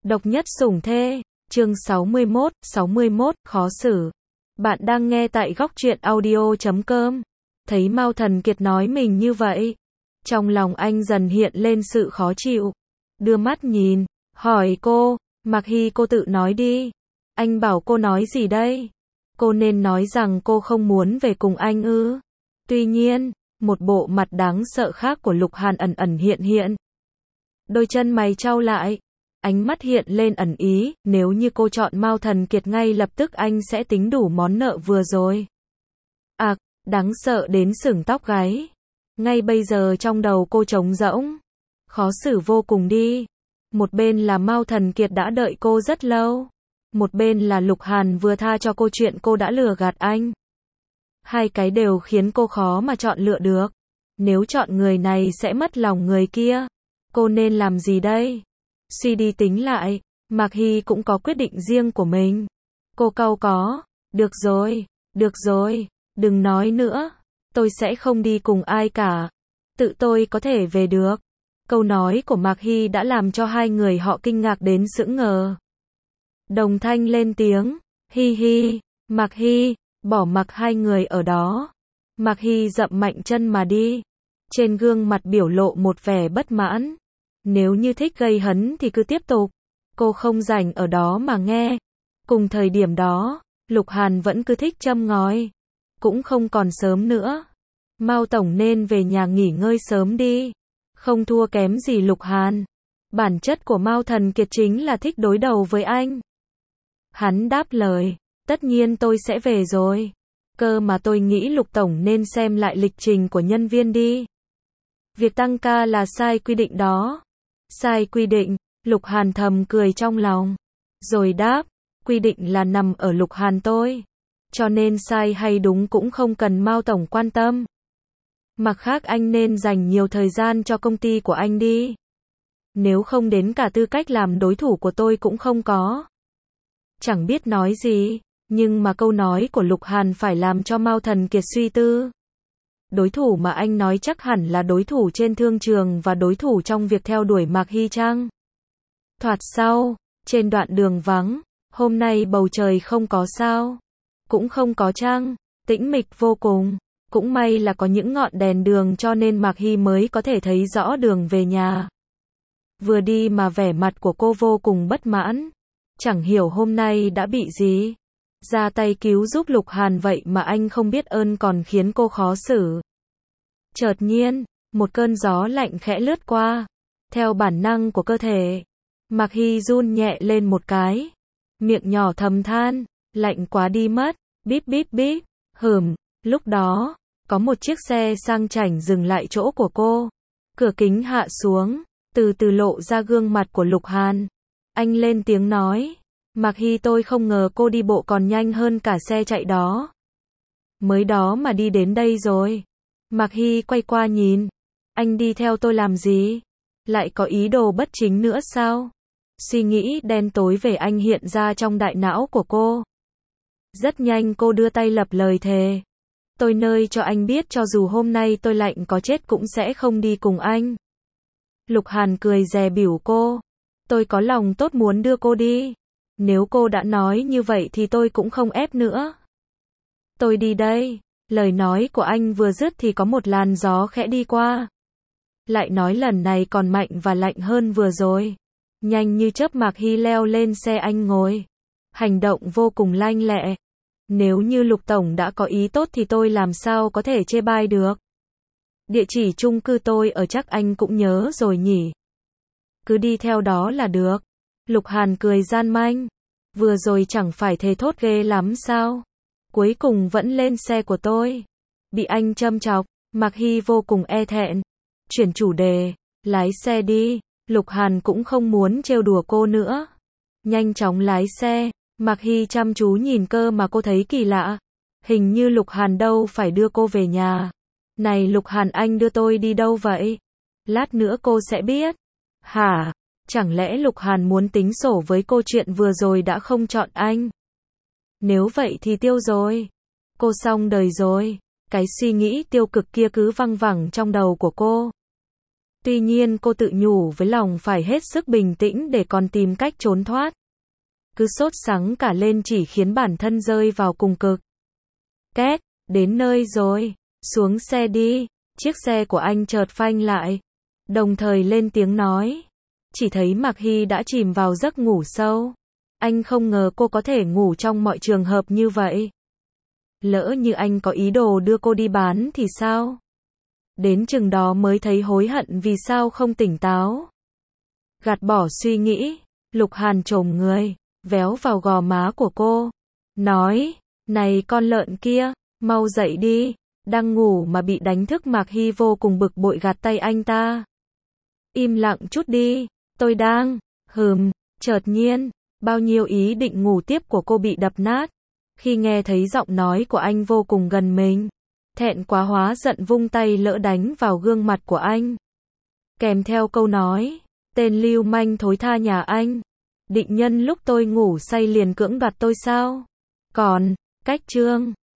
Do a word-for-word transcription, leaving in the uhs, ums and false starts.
Độc nhất sủng thê, chương sáu mươi mốt, sáu mươi mốt, khó xử. Bạn đang nghe tại góc truyện audio chấm com. Thấy Mao Thần Kiệt nói mình như vậy, trong lòng anh dần hiện lên sự khó chịu. Đưa mắt nhìn, hỏi cô, Mạc Hy cô tự nói đi. Anh bảo cô nói gì đây? Cô nên nói rằng cô không muốn về cùng anh ư? Tuy nhiên, một bộ mặt đáng sợ khác của Lục Hàn ẩn ẩn hiện hiện. Đôi chân mày chau lại, ánh mắt hiện lên ẩn ý, nếu như cô chọn Mao Thần Kiệt ngay lập tức anh sẽ tính đủ món nợ vừa rồi. À, đáng sợ đến sửng tóc gáy. Ngay bây giờ trong đầu cô trống rỗng, khó xử vô cùng đi. Một bên là Mao Thần Kiệt đã đợi cô rất lâu, một bên là Lục Hàn vừa tha cho cô chuyện cô đã lừa gạt anh. Hai cái đều khiến cô khó mà chọn lựa được. Nếu chọn người này sẽ mất lòng người kia. Cô nên làm gì đây? Suy đi tính lại, Mạc Hy cũng có quyết định riêng của mình. Cô cau có, được rồi, được rồi, đừng nói nữa, tôi sẽ không đi cùng ai cả. Tự tôi có thể về được. Câu nói của Mạc Hy đã làm cho hai người họ kinh ngạc đến sững ngờ. Đồng thanh lên tiếng, hi hi, Mạc Hy, bỏ mặc hai người ở đó. Mạc Hy dậm mạnh chân mà đi. Trên gương mặt biểu lộ một vẻ bất mãn. Nếu như thích gây hấn thì cứ tiếp tục. Cô không rảnh ở đó mà nghe. Cùng thời điểm đó, Lục Hàn vẫn cứ thích châm ngòi. Cũng không còn sớm nữa. Mao Tổng nên về nhà nghỉ ngơi sớm đi. Không thua kém gì Lục Hàn. Bản chất của Mao Thần Kiệt chính là thích đối đầu với anh. Hắn đáp lời, tất nhiên tôi sẽ về rồi. Cơ mà tôi nghĩ Lục Tổng nên xem lại lịch trình của nhân viên đi. Việc tăng ca là sai quy định đó. Sai quy định, Lục Hàn thầm cười trong lòng. Rồi đáp, quy định là nằm ở Lục Hàn tôi. Cho nên sai hay đúng cũng không cần Mao Tổng quan tâm. Mặt khác anh nên dành nhiều thời gian cho công ty của anh đi. Nếu không đến cả tư cách làm đối thủ của tôi cũng không có. Chẳng biết nói gì, nhưng mà câu nói của Lục Hàn phải làm cho Mao Thần Kiệt suy tư. Đối thủ mà anh nói chắc hẳn là đối thủ trên thương trường và đối thủ trong việc theo đuổi Mạc Hy chăng? Thoạt sau, trên đoạn đường vắng, hôm nay bầu trời không có sao, cũng không có trăng, tĩnh mịch vô cùng. Cũng may là có những ngọn đèn đường cho nên Mạc Hy mới có thể thấy rõ đường về nhà. Vừa đi mà vẻ mặt của cô vô cùng bất mãn. Chẳng hiểu hôm nay đã bị gì. Ra tay cứu giúp Lục Hàn vậy mà anh không biết ơn còn khiến cô khó xử. Chợt nhiên, một cơn gió lạnh khẽ lướt qua. Theo bản năng của cơ thể, Mạc Hy run nhẹ lên một cái. Miệng nhỏ thầm than, lạnh quá đi mất, bíp bíp bíp, hừm. Lúc đó, có một chiếc xe sang chảnh dừng lại chỗ của cô. Cửa kính hạ xuống, từ từ lộ ra gương mặt của Lục Hàn. Anh lên tiếng nói, Mạc Hy tôi không ngờ cô đi bộ còn nhanh hơn cả xe chạy đó. Mới đó mà đi đến đây rồi. Mạc Hy quay qua nhìn. Anh đi theo tôi làm gì? Lại có ý đồ bất chính nữa sao? Suy nghĩ đen tối về anh hiện ra trong đại não của cô. Rất nhanh cô đưa tay lập lời thề. Tôi nơi cho anh biết cho dù hôm nay tôi lạnh có chết cũng sẽ không đi cùng anh. Lục Hàn cười dè bỉu cô. Tôi có lòng tốt muốn đưa cô đi. Nếu cô đã nói như vậy thì tôi cũng không ép nữa. Tôi đi đây. Lời nói của anh vừa dứt thì có một làn gió khẽ đi qua. Lại nói lần này còn mạnh và lạnh hơn vừa rồi. Nhanh như chớp Mạc Hy leo lên xe anh ngồi. Hành động vô cùng lanh lẹ. Nếu như Lục Tổng đã có ý tốt thì tôi làm sao có thể chê bai được. Địa chỉ chung cư tôi ở chắc anh cũng nhớ rồi nhỉ. Cứ đi theo đó là được. Lục Hàn cười gian manh. Vừa rồi chẳng phải thề thốt ghê lắm sao? Cuối cùng vẫn lên xe của tôi. Bị anh châm chọc, Mạc Hy vô cùng e thẹn. Chuyển chủ đề, lái xe đi. Lục Hàn cũng không muốn trêu đùa cô nữa. Nhanh chóng lái xe. Mạc Hy chăm chú nhìn cơ mà cô thấy kỳ lạ. Hình như Lục Hàn đâu phải đưa cô về nhà. Này Lục Hàn anh đưa tôi đi đâu vậy? Lát nữa cô sẽ biết. Hả? Chẳng lẽ Lục Hàn muốn tính sổ với cô chuyện vừa rồi đã không chọn anh? Nếu vậy thì tiêu rồi. Cô xong đời rồi. Cái suy nghĩ tiêu cực kia cứ văng vẳng trong đầu của cô. Tuy nhiên cô tự nhủ với lòng phải hết sức bình tĩnh để còn tìm cách trốn thoát. Cứ sốt sắng cả lên chỉ khiến bản thân rơi vào cùng cực. Két, đến nơi rồi, xuống xe đi. Chiếc xe của anh chợt phanh lại, đồng thời lên tiếng nói. Chỉ thấy Mạc Hy đã chìm vào giấc ngủ sâu. Anh không ngờ cô có thể ngủ trong mọi trường hợp như vậy. Lỡ như anh có ý đồ đưa cô đi bán thì sao? Đến chừng đó mới thấy hối hận vì sao không tỉnh táo. Gạt bỏ suy nghĩ, Lục Hàn chồm người, véo vào gò má của cô. Nói, này con lợn kia, mau dậy đi. Đang ngủ mà bị đánh thức Mạc Hy vô cùng bực bội gạt tay anh ta. Im lặng chút đi, tôi đang, hừm, chợt nhiên, bao nhiêu ý định ngủ tiếp của cô bị đập nát. Khi nghe thấy giọng nói của anh vô cùng gần mình, thẹn quá hóa giận vung tay lỡ đánh vào gương mặt của anh. Kèm theo câu nói, tên lưu manh thối tha nhà anh, định nhân lúc tôi ngủ say liền cưỡng đoạt tôi sao? Còn, cách chương